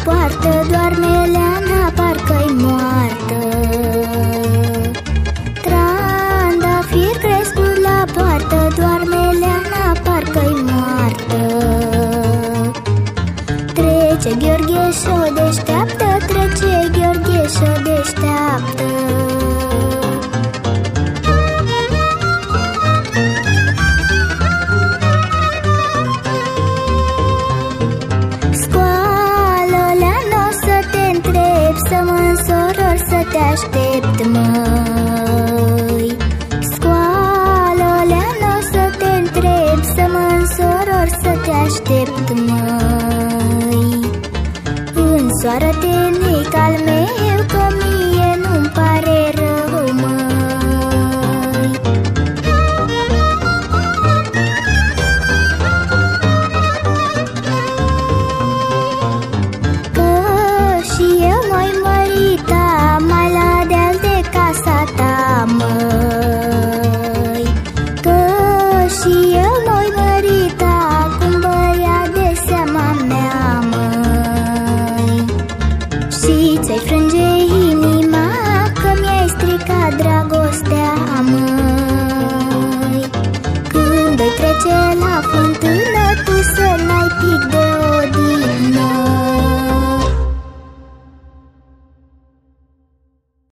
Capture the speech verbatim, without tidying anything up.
poartă, doarme Leana, parcă-i moartă. Trandafir crescut la poartă, doarme Leana, parcă-i moartă. Trece Gheorghe și-o deșteaptă, trece Gheorghe și-o deșteaptă. Te aștept, măi. Scoală, Leana, să te întreb, să mă însoror, să te aștept, măi. Însoară-te, nic al meu,